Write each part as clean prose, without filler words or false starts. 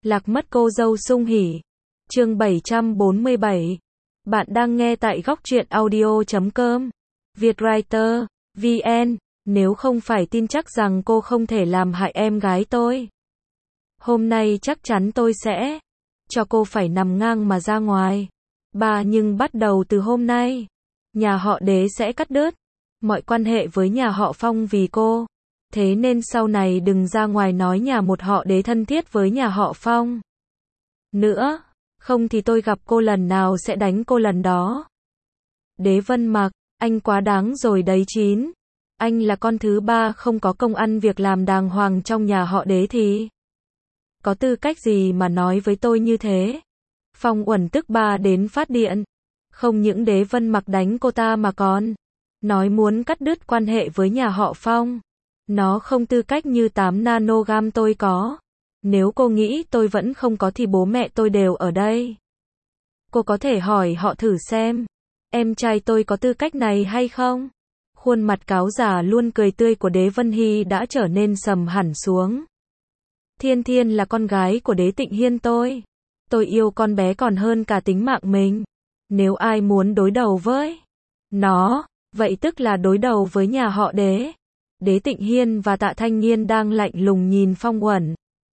Lạc mất cô dâu sung hỉ. Chương 747. Bạn đang nghe tại góc truyện audio.com. Vietwriter, VN. Nếu không phải tin chắc rằng cô không thể làm hại em gái tôi, hôm nay chắc chắn tôi sẽ cho cô phải nằm ngang mà ra ngoài. Nhưng bắt đầu từ hôm nay, nhà họ Đế sẽ cắt đứt mọi quan hệ với nhà họ Phong vì cô. Thế nên sau này đừng ra ngoài nói nhà một họ Đế thân thiết với nhà họ Phong nữa, không thì tôi gặp cô lần nào sẽ đánh cô lần đó. Đế Vân Mặc, anh quá đáng rồi đấy chín. Anh là con thứ ba không có công ăn việc làm đàng hoàng trong nhà họ Đế thì có tư cách gì mà nói với tôi như thế? Phong Uẩn tức ba đến phát điện. Không những Đế Vân Mặc đánh cô ta mà còn nói muốn cắt đứt quan hệ với nhà họ Phong. Nó không tư cách như 8 nanogam tôi có. Nếu cô nghĩ tôi vẫn không có thì bố mẹ tôi đều ở đây. Cô có thể hỏi họ thử xem, em trai tôi có tư cách này hay không? Khuôn mặt cáo già luôn cười tươi của Đế Vân Hy đã trở nên sầm hẳn xuống. Thiên Thiên là con gái của Đế Tịnh Hiên tôi. Tôi yêu con bé còn hơn cả tính mạng mình. Nếu ai muốn đối đầu với nó, vậy tức là đối đầu với nhà họ Đế. Đế Tịnh Hiên và Tạ Thanh Nghiên đang lạnh lùng nhìn Phong Uẩn.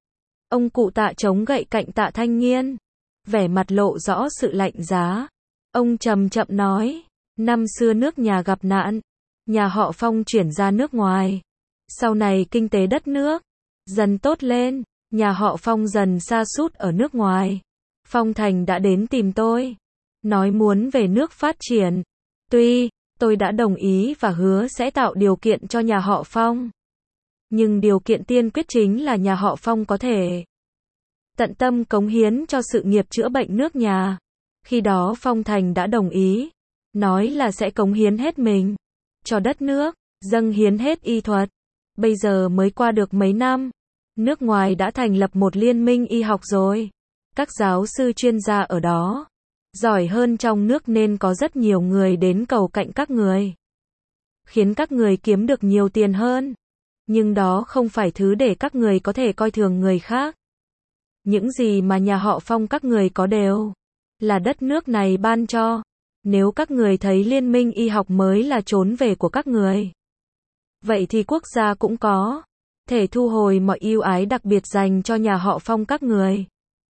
Ông cụ Tạ chống gậy cạnh Tạ Thanh Nghiên, vẻ mặt lộ rõ sự lạnh giá. Ông chậm chậm nói, năm xưa nước nhà gặp nạn, nhà họ Phong chuyển ra nước ngoài. Sau này kinh tế đất nước dần tốt lên, nhà họ Phong dần sa sút ở nước ngoài. Phong Thành đã đến tìm tôi, nói muốn về nước phát triển. Tuy tôi đã đồng ý và hứa sẽ tạo điều kiện cho nhà họ Phong, nhưng điều kiện tiên quyết chính là nhà họ Phong có thể tận tâm cống hiến cho sự nghiệp chữa bệnh nước nhà. Khi đó Phong Thành đã đồng ý, nói là sẽ cống hiến hết mình cho đất nước, dâng hiến hết y thuật. Bây giờ mới qua được mấy năm, nước ngoài đã thành lập một liên minh y học rồi. Các giáo sư chuyên gia ở đó giỏi hơn trong nước nên có rất nhiều người đến cầu cạnh các người, khiến các người kiếm được nhiều tiền hơn. Nhưng đó không phải thứ để các người có thể coi thường người khác. Những gì mà nhà họ Phong các người có đều là đất nước này ban cho. Nếu các người thấy liên minh y học mới là trốn về của các người, vậy thì quốc gia cũng có thể thu hồi mọi ưu ái đặc biệt dành cho nhà họ Phong các người.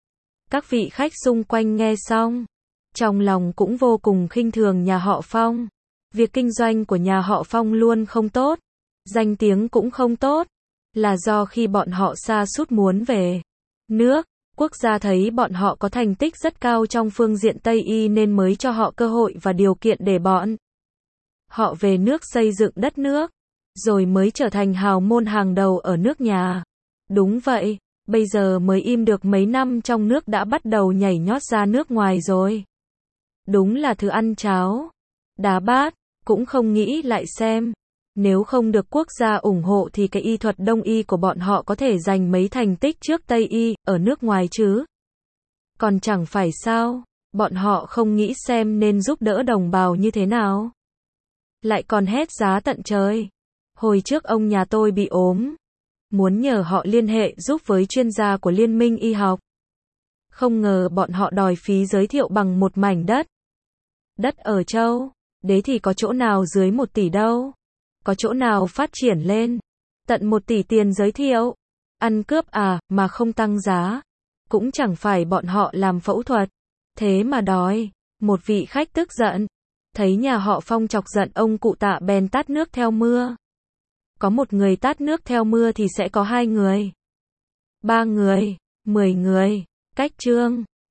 Các vị khách xung quanh nghe xong, trong lòng cũng vô cùng khinh thường nhà họ Phong. Việc kinh doanh của nhà họ Phong luôn không tốt, danh tiếng cũng không tốt, là do khi bọn họ sa sút muốn về nước, quốc gia thấy bọn họ có thành tích rất cao trong phương diện Tây y nên mới cho họ cơ hội và điều kiện để bọn họ về nước xây dựng đất nước, rồi mới trở thành hào môn hàng đầu ở nước nhà. Đúng vậy, bây giờ mới im được mấy năm trong nước đã bắt đầu nhảy nhót ra nước ngoài rồi. Đúng là thứ ăn cháo đá bát, cũng không nghĩ lại xem, nếu không được quốc gia ủng hộ thì cái y thuật đông y của bọn họ có thể giành mấy thành tích trước Tây y ở nước ngoài chứ. Còn chẳng phải sao, bọn họ không nghĩ xem nên giúp đỡ đồng bào như thế nào, lại còn hét giá tận trời. Hồi trước ông nhà tôi bị ốm, muốn nhờ họ liên hệ giúp với chuyên gia của Liên minh y học. Không ngờ bọn họ đòi phí giới thiệu bằng một mảnh đất. Đất ở châu Đế thì có chỗ nào dưới 1 tỷ đâu. Có chỗ nào phát triển lên tận 1 tỷ tiền giới thiệu. Ăn cướp mà không tăng giá. Cũng chẳng phải bọn họ làm phẫu thuật, thế mà đòi. Một vị khách tức giận, thấy nhà họ Phong chọc giận ông cụ Tạ bèn tát nước theo mưa. Có một người tát nước theo mưa thì sẽ có 2 người, 3 người, 10 người. Cách chương